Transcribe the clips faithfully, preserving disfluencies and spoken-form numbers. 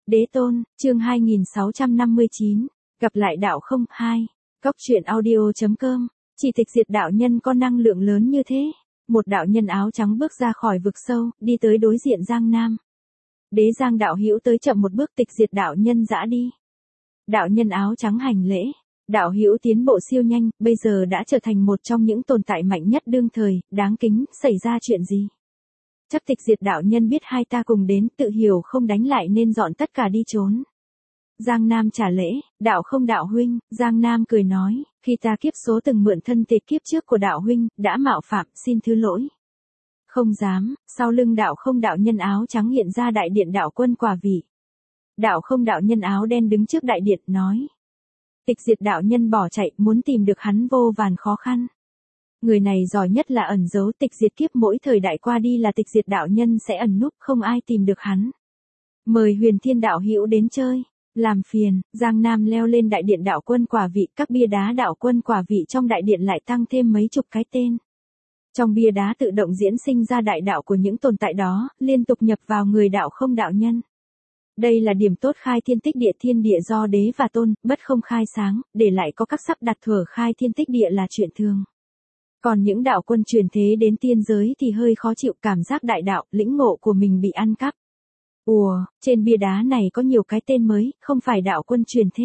Đế tôn, chương hai nghìn sáu trăm năm mươi chín, gặp lại đạo không, hai. Cóc truyện audio.com, chỉ tịch diệt đạo nhân có năng lượng lớn như thế. Một đạo nhân áo trắng bước ra khỏi vực sâu, đi tới đối diện Giang Nam. Đế Giang đạo hữu tới chậm một bước, tịch diệt đạo nhân dã đi. Đạo nhân áo trắng hành lễ. Đạo hữu tiến bộ siêu nhanh, bây giờ đã trở thành một trong những tồn tại mạnh nhất đương thời, đáng kính, xảy ra chuyện gì? Chắc tịch diệt đạo nhân biết hai ta cùng đến, tự hiểu không đánh lại nên dọn tất cả đi trốn. Giang Nam trả lễ, đạo không đạo huynh, Giang Nam cười nói, khi ta kiếp số từng mượn thân thể kiếp trước của đạo huynh, đã mạo phạm, xin thứ lỗi. Không dám, sau lưng đạo không đạo nhân áo trắng hiện ra đại điện đạo quân quả vị. Đạo không đạo nhân áo đen đứng trước đại điện, nói. Tịch diệt đạo nhân bỏ chạy, muốn tìm được hắn vô vàn khó khăn. Người này giỏi nhất là ẩn giấu, tịch diệt kiếp mỗi thời đại qua đi là tịch diệt đạo nhân sẽ ẩn núp, không ai tìm được hắn. Mời Huyền Thiên đạo hữu đến chơi. Làm phiền, Giang Nam leo lên đại điện đạo quân quả vị, các bia đá đạo quân quả vị trong đại điện lại tăng thêm mấy chục cái tên. Trong bia đá tự động diễn sinh ra đại đạo của những tồn tại đó, liên tục nhập vào người đạo không đạo nhân. Đây là điểm tốt khai thiên tích địa, thiên địa do đế và tôn, bất không khai sáng, để lại có các sắp đặt thuở khai thiên tích địa là chuyện thường. Còn những đạo quân truyền thế đến tiên giới thì hơi khó chịu, cảm giác đại đạo, lĩnh ngộ của mình bị ăn cắp. Ùa, trên bia đá này có nhiều cái tên mới, không phải đạo quân truyền thế.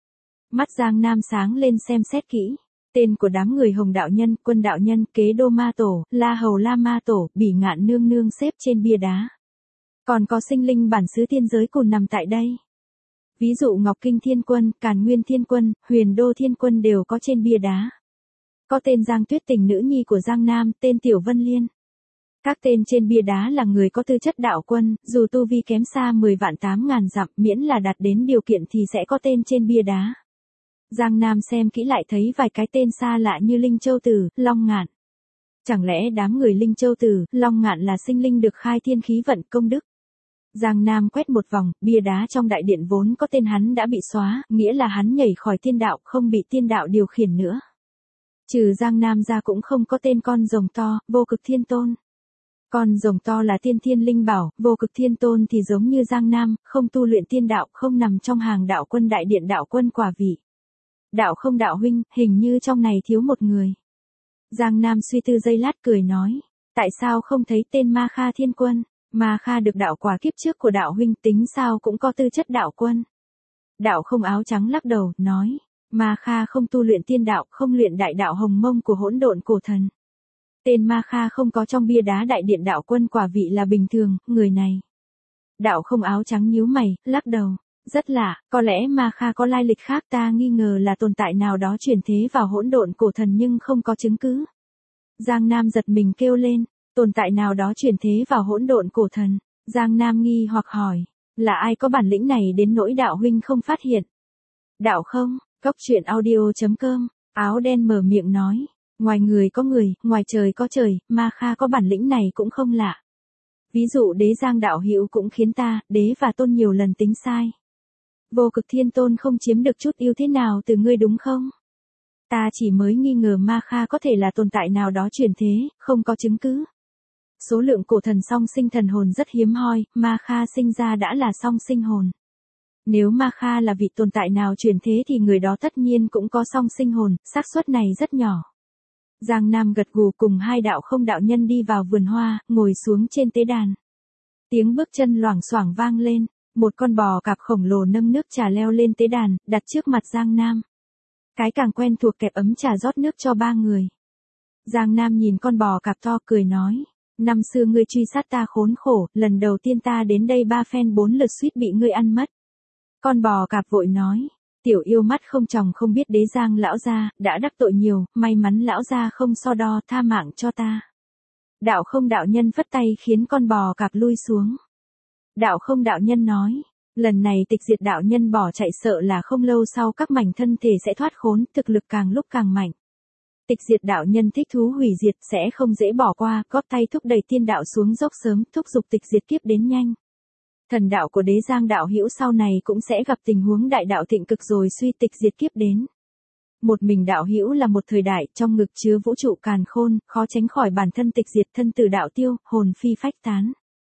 Mắt Giang Nam sáng lên xem xét kỹ. Tên của đám người Hồng đạo nhân, Quân đạo nhân, Kế Đô ma tổ, La Hầu La ma tổ, Bỉ Ngạn nương nương xếp trên bia đá. Còn có sinh linh bản xứ tiên giới cùng nằm tại đây. Ví dụ Ngọc Kinh Thiên Quân, Càn Nguyên Thiên Quân, Huyền Đô Thiên Quân đều có trên bia đá. Có tên Giang Tuyết Tình nữ nhi của Giang Nam, tên Tiểu Vân Liên. Các tên trên bia đá là người có tư chất đạo quân, dù tu vi kém xa mười vạn tám ngàn dặm, miễn là đạt đến điều kiện thì sẽ có tên trên bia đá. Giang Nam xem kỹ lại thấy vài cái tên xa lạ như Linh Châu Tử, Long Ngạn. Chẳng lẽ đám người Linh Châu Tử, Long Ngạn là sinh linh được khai thiên khí vận công đức? Giang Nam quét một vòng, bia đá trong đại điện vốn có tên hắn đã bị xóa, nghĩa là hắn nhảy khỏi tiên đạo, không bị tiên đạo điều khiển nữa. Trừ Giang Nam ra cũng không có tên con rồng to, Vô Cực Thiên Tôn. Con rồng to là tiên thiên linh bảo, Vô Cực Thiên Tôn thì giống như Giang Nam, không tu luyện tiên đạo, không nằm trong hàng đạo quân đại điện đạo quân quả vị. Đạo không đạo huynh, hình như trong này thiếu một người. Giang Nam suy tư giây lát cười nói, tại sao không thấy tên Ma Kha Thiên Quân? Ma Kha được đạo quả kiếp trước của đạo huynh, tính sao cũng có tư chất đạo quân. Đạo không áo trắng lắc đầu, nói, Ma Kha không tu luyện tiên đạo, không luyện đại đạo hồng mông của hỗn độn cổ thần. Tên Ma Kha không có trong bia đá đại điện đạo quân quả vị là bình thường, người này. Đạo không áo trắng nhíu mày, lắc đầu, rất lạ, có lẽ Ma Kha có lai lịch khác, ta nghi ngờ là tồn tại nào đó chuyển thế vào hỗn độn cổ thần nhưng không có chứng cứ. Giang Nam giật mình kêu lên, tồn tại nào đó chuyển thế vào hỗn độn cổ thần. Giang Nam nghi hoặc hỏi, là ai có bản lĩnh này đến nỗi đạo huynh không phát hiện? Đạo không, cóc truyện audio.com, áo đen mở miệng nói. Ngoài người có người, ngoài trời có trời, Ma Kha có bản lĩnh này cũng không lạ. Ví dụ đế Giang đạo hữu cũng khiến ta, đế và tôn nhiều lần tính sai. Vô Cực Thiên Tôn không chiếm được chút ưu thế nào từ ngươi đúng không? Ta chỉ mới nghi ngờ Ma Kha có thể là tồn tại nào đó chuyển thế, không có chứng cứ. Số lượng cổ thần song sinh thần hồn rất hiếm hoi, Ma Kha sinh ra đã là song sinh hồn. Nếu Ma Kha là vị tồn tại nào chuyển thế thì người đó tất nhiên cũng có song sinh hồn, xác suất này rất nhỏ. Giang Nam gật gù cùng hai đạo không đạo nhân đi vào vườn hoa, ngồi xuống trên tế đàn. Tiếng bước chân loảng xoảng vang lên, một con bò cạp khổng lồ nâng nước trà leo lên tế đàn, đặt trước mặt Giang Nam. Cái càng quen thuộc kẹp ấm trà rót nước cho ba người. Giang Nam nhìn con bò cạp to cười nói, năm xưa ngươi truy sát ta khốn khổ, lần đầu tiên ta đến đây ba phen bốn lượt suýt bị ngươi ăn mất. Con bò cạp vội nói, tiểu yêu mắt không tròng không biết đế Giang lão gia, đã đắc tội nhiều, may mắn lão gia không so đo, tha mạng cho ta. Đạo không đạo nhân phất tay khiến con bò cạp lui xuống. Đạo không đạo nhân nói, lần này tịch diệt đạo nhân bỏ chạy sợ là không lâu sau các mảnh thân thể sẽ thoát khốn, thực lực càng lúc càng mạnh. Tịch diệt đạo nhân thích thú hủy diệt, sẽ không dễ bỏ qua, góp tay thúc đẩy tiên đạo xuống dốc sớm, thúc giục tịch diệt kiếp đến nhanh. Thần đạo của đế Giang đạo hữu sau này cũng sẽ gặp tình huống đại đạo thịnh cực rồi suy tịch diệt kiếp đến. Một mình đạo hữu là một thời đại, trong ngực chứa vũ trụ càn khôn, khó tránh khỏi bản thân tịch diệt, thân tử đạo tiêu, hồn phi phách tán.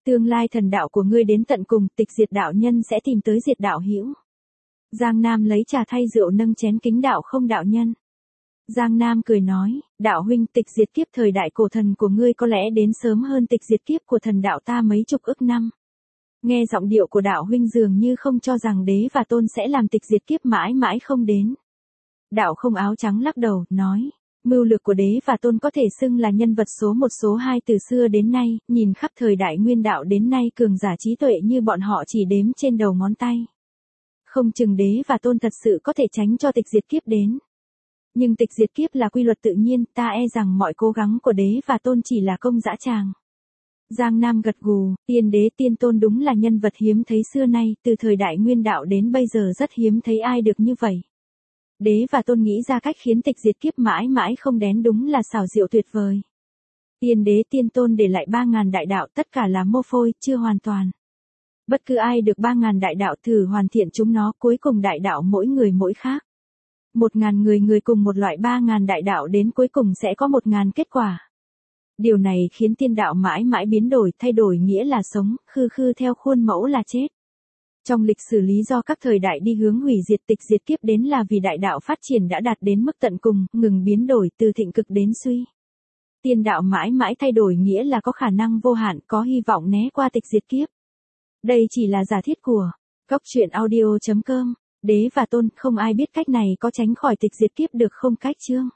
Tương lai thần đạo của ngươi đến tận cùng, tịch diệt đạo nhân sẽ tìm tới diệt đạo hữu. Giang Nam lấy trà thay rượu nâng chén kính đạo không đạo nhân. Giang Nam cười nói, đạo huynh, tịch diệt kiếp thời đại cổ thần của ngươi có lẽ đến sớm hơn tịch diệt kiếp của thần đạo ta mấy chục ức năm. Nghe giọng điệu của đạo huynh dường như không cho rằng đế và tôn sẽ làm tịch diệt kiếp mãi mãi không đến. Đạo không áo trắng lắc đầu, nói, mưu lược của đế và tôn có thể xưng là nhân vật số một số hai từ xưa đến nay, nhìn khắp thời đại nguyên đạo đến nay cường giả trí tuệ như bọn họ chỉ đếm trên đầu ngón tay. Không chừng đế và tôn thật sự có thể tránh cho tịch diệt kiếp đến. Nhưng tịch diệt kiếp là quy luật tự nhiên, ta e rằng mọi cố gắng của đế và tôn chỉ là công dã tràng. Giang Nam gật gù, tiên đế tiên tôn đúng là nhân vật hiếm thấy xưa nay, từ thời đại nguyên đạo đến bây giờ rất hiếm thấy ai được như vậy. Đế và tôn nghĩ ra cách khiến tịch diệt kiếp mãi mãi không đến đúng là xảo diệu tuyệt vời. Tiên đế tiên tôn để lại ba ngàn đại đạo, tất cả là mô phôi, chưa hoàn toàn. Bất cứ ai được ba ngàn đại đạo thử hoàn thiện chúng nó, cuối cùng đại đạo mỗi người mỗi khác. Một ngàn người người cùng một loại ba ngàn đại đạo đến cuối cùng sẽ có một ngàn kết quả. Điều này khiến tiên đạo mãi mãi biến đổi, thay đổi nghĩa là sống, khư khư theo khuôn mẫu là chết. Trong lịch sử lý do các thời đại đi hướng hủy diệt tịch diệt kiếp đến là vì đại đạo phát triển đã đạt đến mức tận cùng, ngừng biến đổi từ thịnh cực đến suy. Tiên đạo mãi mãi thay đổi nghĩa là có khả năng vô hạn, có hy vọng né qua tịch diệt kiếp. Đây chỉ là giả thiết của Cóc Truyện Audio chấm com. Đế và tôn, không ai biết cách này có tránh khỏi tịch diệt kiếp được không cách chương.